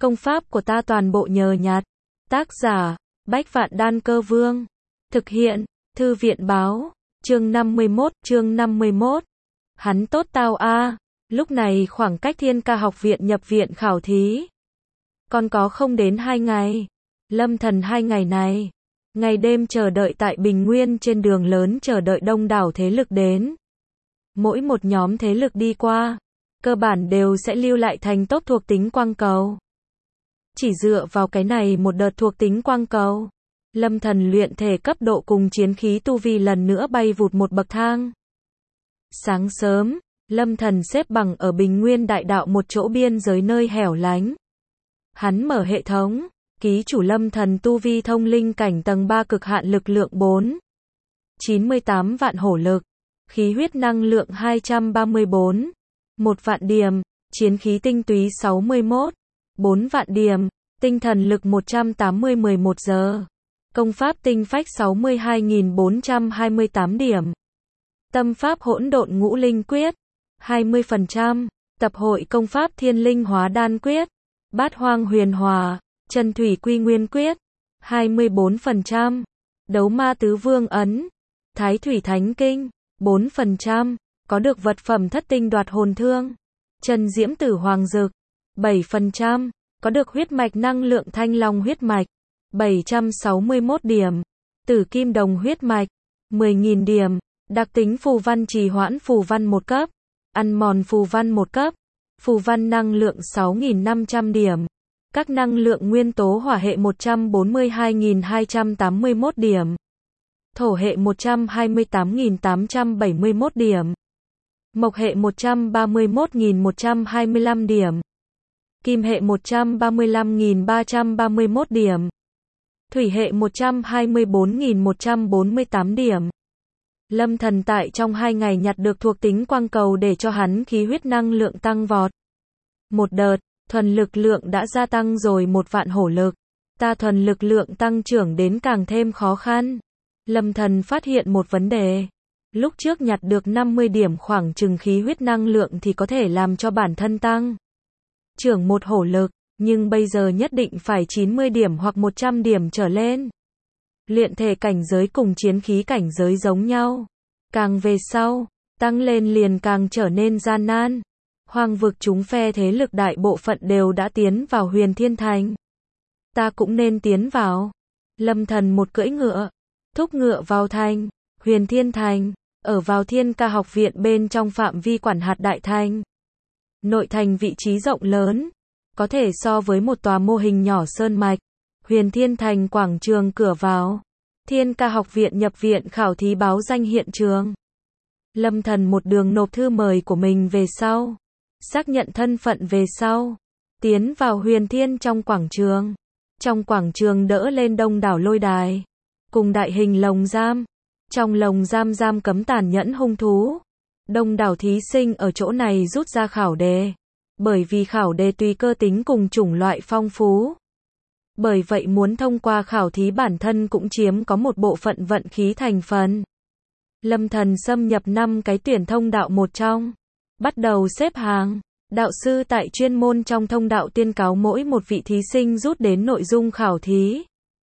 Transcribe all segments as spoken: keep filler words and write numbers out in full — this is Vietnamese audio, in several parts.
Công pháp của ta toàn bộ nhờ nhặt. Tác giả, Bách Vạn Đan Cơ Vương. Thực hiện, Thư viện báo. Chương năm mươi mốt, chương năm mươi mốt. Hắn tốt tao a. Lúc này khoảng cách Thiên Ca học viện nhập viện khảo thí còn có không đến hai ngày. Lâm Thần hai ngày này, ngày đêm chờ đợi tại Bình Nguyên trên đường lớn chờ đợi đông đảo thế lực đến. Mỗi một nhóm thế lực đi qua, cơ bản đều sẽ lưu lại thành tốt thuộc tính quang cầu. Chỉ dựa vào cái này một đợt thuộc tính quang cầu, Lâm Thần luyện thể cấp độ cùng chiến khí tu vi lần nữa bay vụt một bậc thang. Sáng sớm, Lâm Thần xếp bằng ở Bình Nguyên đại đạo một chỗ biên giới nơi hẻo lánh. Hắn mở hệ thống, ký chủ Lâm Thần tu vi thông linh cảnh tầng ba cực hạn lực lượng bốn. chín mươi tám vạn hổ lực, khí huyết năng lượng hai trăm ba mươi bốn. một vạn điểm, chiến khí tinh túy sáu mươi mốt. bốn vạn điểm, tinh thần lực một trăm tám mươi mười một giờ. Công pháp tinh phách sáu mươi hai nghìn bốn trăm hai mươi tám điểm. Tâm pháp hỗn độn ngũ linh quyết, hai mươi phần trăm. Tập hội công pháp thiên linh hóa đan quyết, bát hoang huyền hòa, chân thủy quy nguyên quyết, hai mươi bốn phần trăm. Đấu ma tứ vương ấn, thái thủy thánh kinh, bốn phần trăm. Có được vật phẩm thất tinh đoạt hồn thương, chân diễm tử hoàng dực, bảy phần trăm. Có được huyết mạch năng lượng thanh long huyết mạch, bảy trăm sáu mươi mốt điểm. Tử kim đồng huyết mạch, mười nghìn điểm. Đặc tính phù văn trì hoãn phù văn một cấp, ăn mòn phù văn một cấp, phù văn năng lượng sáu nghìn năm trăm điểm. Các năng lượng nguyên tố hỏa hệ một trăm bốn mươi hai nghìn hai trăm tám mươi mốt điểm. Thổ hệ một trăm hai mươi tám nghìn tám trăm bảy mươi mốt điểm. Mộc hệ một trăm ba mươi mốt nghìn một trăm hai mươi lăm điểm. Kim hệ một trăm ba mươi lăm nghìn ba trăm ba mươi mốt điểm. Thủy hệ một trăm hai mươi bốn nghìn một trăm bốn mươi tám điểm. Lâm Thần tại trong hai ngày nhặt được thuộc tính quang cầu để cho hắn khí huyết năng lượng tăng vọt. Một đợt, thuần lực lượng đã gia tăng rồi một vạn hổ lực. Ta thuần lực lượng tăng trưởng đến càng thêm khó khăn. Lâm Thần phát hiện một vấn đề. Lúc trước nhặt được năm mươi điểm khoảng chừng khí huyết năng lượng thì có thể làm cho bản thân tăng trưởng một hổ lực, nhưng bây giờ nhất định phải chín mươi điểm hoặc một trăm điểm trở lên. Luyện thể cảnh giới cùng chiến khí cảnh giới giống nhau. Càng về sau, tăng lên liền càng trở nên gian nan. Hoang vực chúng phe thế lực đại bộ phận đều đã tiến vào Huyền Thiên Thành. Ta cũng nên tiến vào. Lâm Thần một cưỡi ngựa, thúc ngựa vào thành, Huyền Thiên Thành, ở vào Thiên Ca học viện bên trong phạm vi quản hạt đại thành. Nội thành vị trí rộng lớn, có thể so với một tòa mô hình nhỏ sơn mạch. Huyền Thiên Thành quảng trường cửa vào. Thiên Ca học viện nhập viện khảo thí báo danh hiện trường. Lâm Thần một đường nộp thư mời của mình về sau, xác nhận thân phận về sau, tiến vào Huyền Thiên trong quảng trường. Trong quảng trường đỡ lên đông đảo lôi đài, cùng đại hình lồng giam. Trong lồng giam giam cấm tàn nhẫn hung thú. Đông đảo thí sinh ở chỗ này rút ra khảo đề. Bởi vì khảo đề tùy cơ tính cùng chủng loại phong phú. Bởi vậy muốn thông qua khảo thí bản thân cũng chiếm có một bộ phận vận khí thành phần. Lâm Thần xâm nhập năm cái tuyển thông đạo một trong. Bắt đầu xếp hàng. Đạo sư tại chuyên môn trong thông đạo tuyên cáo mỗi một vị thí sinh rút đến nội dung khảo thí.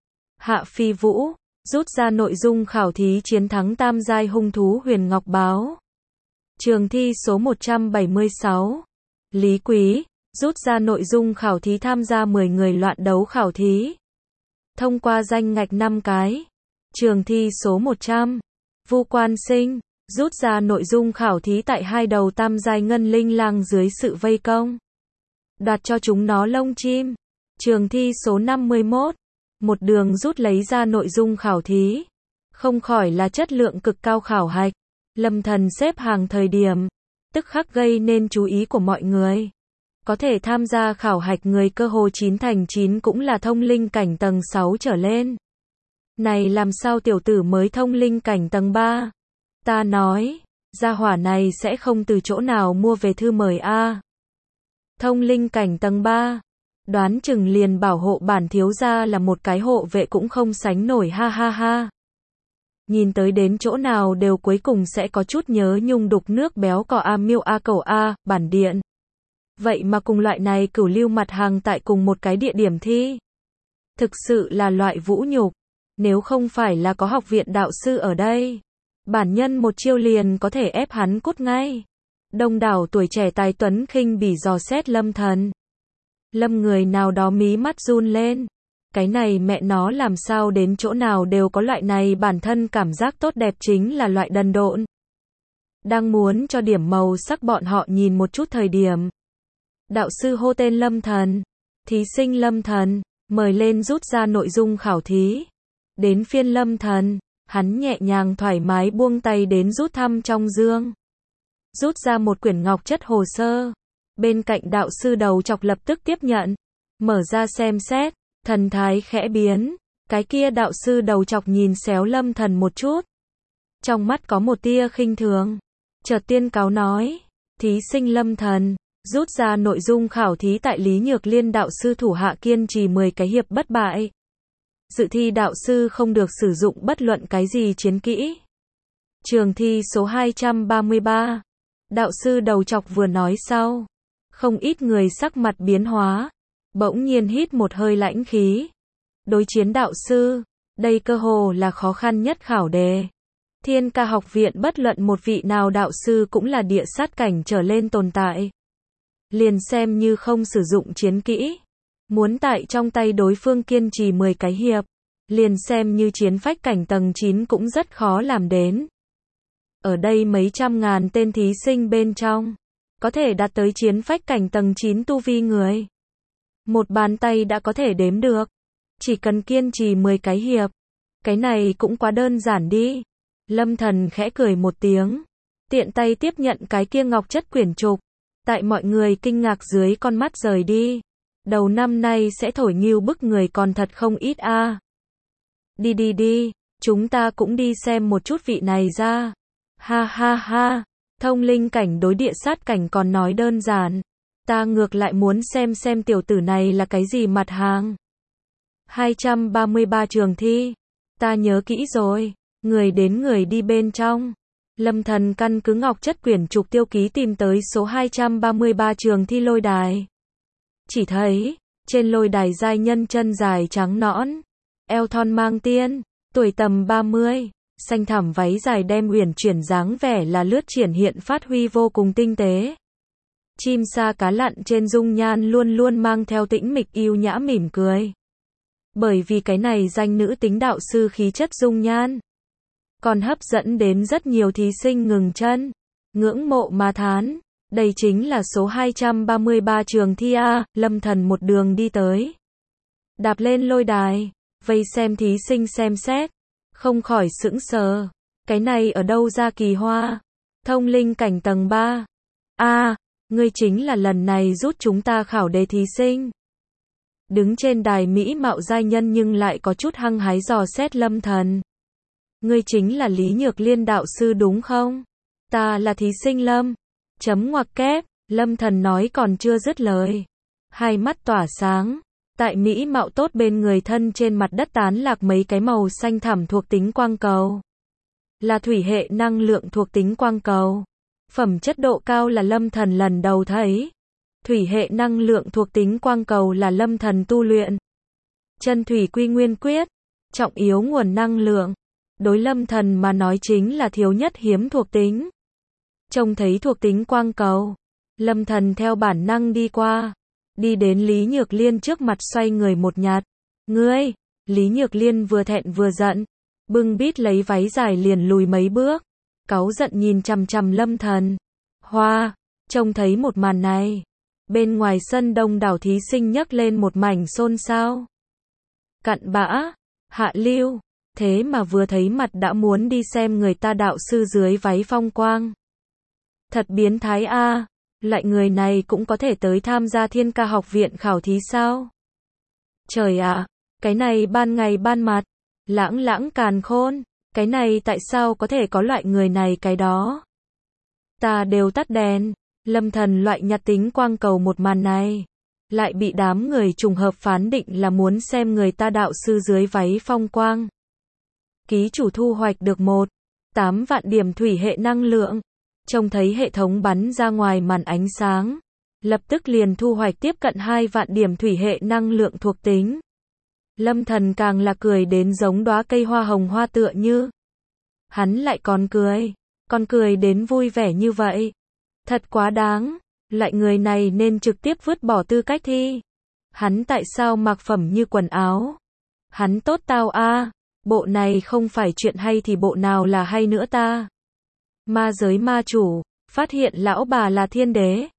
Hạ Phi Vũ rút ra nội dung khảo thí chiến thắng tam giai hung thú Huyền Ngọc Báo. Trường thi số một trăm bảy mươi sáu. Lý Quý rút ra nội dung khảo thí tham gia mười người loạn đấu khảo thí. Thông qua danh ngạch năm cái. Trường thi số một trăm. Vu Quan Sinh rút ra nội dung khảo thí tại hai đầu tam giai ngân linh lang dưới sự vây công. Đoạt cho chúng nó lông chim. Trường thi số năm mươi mốt. Một đường rút lấy ra nội dung khảo thí. Không khỏi là chất lượng cực cao khảo hạch. Lâm Thần xếp hàng thời điểm, tức khắc gây nên chú ý của mọi người. Có thể tham gia khảo hạch người cơ hồ chín thành chín cũng là thông linh cảnh tầng sáu trở lên. Này làm sao tiểu tử mới thông linh cảnh tầng ba? Ta nói, gia hỏa này sẽ không từ chỗ nào mua về thư mời a. Thông linh cảnh tầng ba, đoán chừng liền bảo hộ bản thiếu gia là một cái hộ vệ cũng không sánh nổi ha ha ha. Nhìn tới đến chỗ nào đều cuối cùng sẽ có chút nhớ nhung đục nước béo cò a miêu a cầu a, bản điện. Vậy mà cùng loại này cửu lưu mặt hàng tại cùng một cái địa điểm thi. Thực sự là loại vũ nhục. Nếu không phải là có học viện đạo sư ở đây, bản nhân một chiêu liền có thể ép hắn cút ngay. Đông đảo tuổi trẻ tài tuấn khinh bỉ dò xét Lâm Thần. Lâm người nào đó mí mắt run lên. Cái này mẹ nó làm sao đến chỗ nào đều có loại này, bản thân cảm giác tốt đẹp chính là loại đần độn. Đang muốn cho điểm màu sắc bọn họ nhìn một chút thời điểm. Đạo sư hô tên Lâm Thần. Thí sinh Lâm Thần, mời lên rút ra nội dung khảo thí. Đến phiên Lâm Thần, hắn nhẹ nhàng thoải mái buông tay đến rút thăm trong dương. Rút ra một quyển ngọc chất hồ sơ. Bên cạnh đạo sư đầu chọc lập tức tiếp nhận. Mở ra xem xét, thần thái khẽ biến. Cái kia đạo sư đầu chọc nhìn xéo Lâm Thần một chút. Trong mắt có một tia khinh thường. Chợt tiên cáo nói, thí sinh Lâm Thần, rút ra nội dung khảo thí tại Lý Nhược Liên đạo sư thủ hạ kiên trì mười cái hiệp bất bại. Dự thi đạo sư không được sử dụng bất luận cái gì chiến kỹ. Trường thi số hai trăm ba mươi ba. Đạo sư đầu chọc vừa nói sau. Không ít người sắc mặt biến hóa. Bỗng nhiên hít một hơi lãnh khí. Đối chiến đạo sư. Đây cơ hồ là khó khăn nhất khảo đề. Thiên Ca học viện bất luận một vị nào đạo sư cũng là địa sát cảnh trở lên tồn tại. Liền xem như không sử dụng chiến kỹ. Muốn tại trong tay đối phương kiên trì mười cái hiệp. Liền xem như chiến phách cảnh tầng chín cũng rất khó làm đến. Ở đây mấy trăm ngàn tên thí sinh bên trong. Có thể đạt tới chiến phách cảnh tầng chín tu vi người. Một bàn tay đã có thể đếm được. Chỉ cần kiên trì mười cái hiệp. Cái này cũng quá đơn giản đi. Lâm Thần khẽ cười một tiếng. Tiện tay tiếp nhận cái kia ngọc chất quyển trục. Tại mọi người kinh ngạc dưới con mắt rời đi. Đầu năm nay sẽ thổi nghiêu bức người còn thật không ít a. À. Đi đi đi, chúng ta cũng đi xem một chút vị này ra. Ha ha ha, thông linh cảnh đối địa sát cảnh còn nói đơn giản. Ta ngược lại muốn xem xem tiểu tử này là cái gì mặt hàng. hai trăm ba mươi ba trường thi. Ta nhớ kỹ rồi, người đến người đi bên trong. Lâm Thần căn cứ ngọc chất quyển trục tiêu ký tìm tới số hai trăm ba mươi ba trường thi lôi đài. Chỉ thấy, trên lôi đài giai nhân chân dài trắng nõn, eo thon mang tiên, tuổi tầm ba mươi, xanh thẳm váy dài đem uyển chuyển dáng vẻ là lướt triển hiện phát huy vô cùng tinh tế. Chim sa cá lặn trên dung nhan luôn luôn mang theo tĩnh mịch yêu nhã mỉm cười. Bởi vì cái này danh nữ tính đạo sư khí chất dung nhan, còn hấp dẫn đến rất nhiều thí sinh ngừng chân, ngưỡng mộ mà thán. Đây chính là số hai trăm ba mươi ba trường thi A. Lâm Thần một đường đi tới. Đạp lên lôi đài, vây xem thí sinh xem xét. Không khỏi sững sờ. Cái này ở đâu ra kỳ hoa? Thông linh cảnh tầng ba. A, à, ngươi chính là lần này rút chúng ta khảo đề thí sinh. Đứng trên đài mỹ mạo giai nhân nhưng lại có chút hăng hái dò xét Lâm Thần. Ngươi chính là Lý Nhược Liên đạo sư đúng không? Ta là thí sinh Lâm. Chấm ngoặc kép, Lâm Thần nói còn chưa dứt lời. Hai mắt tỏa sáng. Tại mỹ mạo tốt bên người thân trên mặt đất tán lạc mấy cái màu xanh thẳm thuộc tính quang cầu. Là thủy hệ năng lượng thuộc tính quang cầu. Phẩm chất độ cao là Lâm Thần lần đầu thấy. Thủy hệ năng lượng thuộc tính quang cầu là Lâm Thần tu luyện. Chân thủy quy nguyên quyết. Trọng yếu nguồn năng lượng. Đối Lâm Thần mà nói chính là thiếu nhất hiếm thuộc tính. Trông thấy thuộc tính quang cầu. Lâm Thần theo bản năng đi qua. Đi đến Lý Nhược Liên trước mặt xoay người một nhạt. Ngươi! Lý Nhược Liên vừa thẹn vừa giận. Bưng bít lấy váy dài liền lùi mấy bước. Cáu giận nhìn chằm chằm Lâm Thần. Hoa! Trông thấy một màn này. Bên ngoài sân đông đảo thí sinh nhấc lên một mảnh xôn xao. Cặn bã! Hạ lưu! Thế mà vừa thấy mặt đã muốn đi xem người ta đạo sư dưới váy phong quang. Thật biến thái a, à. Loại người này cũng có thể tới tham gia Thiên Ca học viện khảo thí sao? Trời ạ, à, cái này ban ngày ban mặt, lãng lãng càn khôn, cái này tại sao có thể có loại người này cái đó? Ta đều tắt đèn, Lâm Thần loại nhặt tính quang cầu một màn này, lại bị đám người trùng hợp phán định là muốn xem người ta đạo sư dưới váy phong quang. Ký chủ thu hoạch được một phẩy tám vạn điểm thủy hệ năng lượng. Trông thấy hệ thống bắn ra ngoài màn ánh sáng. lập tức liền thu hoạch tiếp cận hai vạn điểm thủy hệ năng lượng thuộc tính. Lâm Thần càng là cười đến giống đóa cây hoa hồng hoa tựa như. Hắn lại còn cười, còn cười đến vui vẻ như vậy. Thật quá đáng, loại người này nên trực tiếp vứt bỏ tư cách thi. Hắn tại sao mặc phẩm như quần áo? Hắn tốt tao a, bộ này không phải chuyện hay thì bộ nào là hay nữa ta? Ma giới ma chủ, phát hiện lão bà là thiên đế.